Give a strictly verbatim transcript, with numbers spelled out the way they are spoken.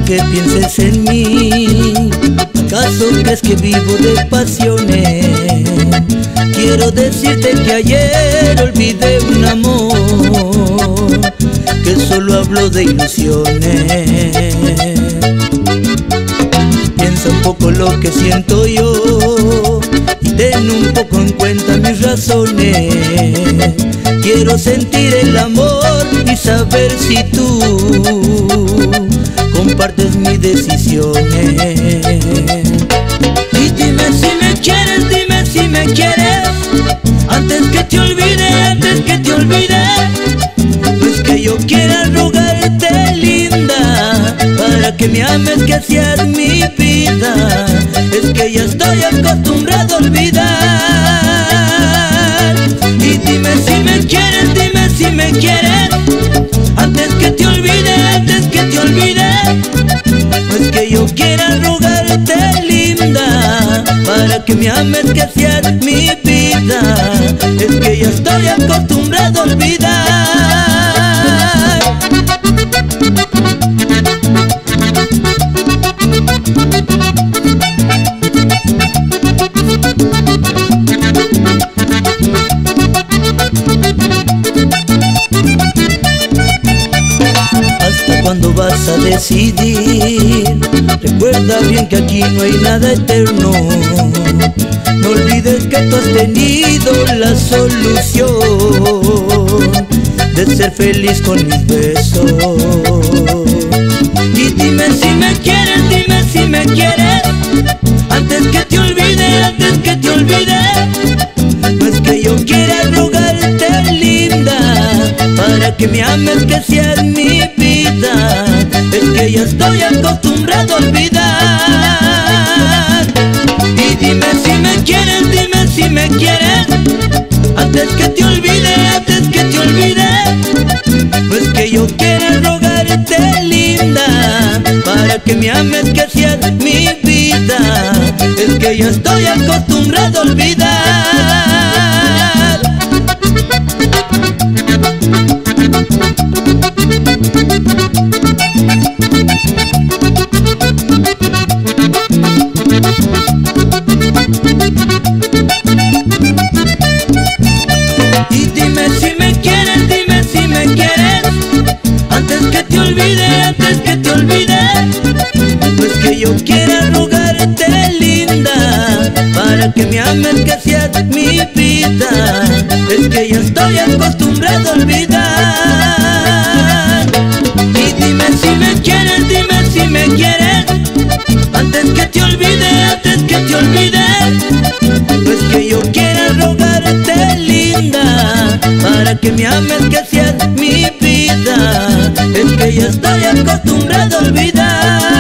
que pienses en mí. ¿Acaso crees que vivo de pasiones? Quiero decirte que ayer olvidé un amor, que solo hablo de ilusiones. Piensa un poco lo que siento yo y ten un poco en cuenta mis razones. Quiero sentir el amor y saber si tú compartes mis decisiones. Y dime si me quieres, dime si me quieres, antes que te olvide, antes que te olvide. No es que yo quiera rogarte, linda, para que me ames, que seas mi vida. Es que ya estoy acostumbrado a olvidar. Y dime si me quieres, dime si me quieres, antes que te olvide, antes que te olvide. No es que yo quiera rogarte, linda, para que me ames, que seas mi vida. Es que ya estoy acostumbrado a olvidar. ¿Hasta cuándo vas a decidir? Recuerda bien que aquí no hay nada eterno. No olvides que tú has tenido la solución de ser feliz con mis besos. Y dime si me quieres, dime si me quieres, antes que te olvide, antes que te olvide. No es que yo quiera rogarte, linda, para que me ames, que seas mi vida. Es que ya estoy acostumbrado a olvidar. Y dime si me quieres, dime si me quieres, antes que te olvide, antes que te olvide. No es que yo quiera rogarte, linda, para que me ames, que seas mi vida. Es que ya estoy acostumbrado a olvidar. Y dime si me quieres, dime si me quieres, antes que te olvide, antes que te olvide. No es que yo quiera rogarte, linda, para que me ames, que seas mi vida. Es que ya estoy acostumbrado a olvidar. Y dime si me quieres, dime si me quieres, antes que te olvide, antes que te olvide. No es que yo quiera rogarte, linda, para que me ames, que seas mi vida. Es que ya estoy acostumbrado a olvidar.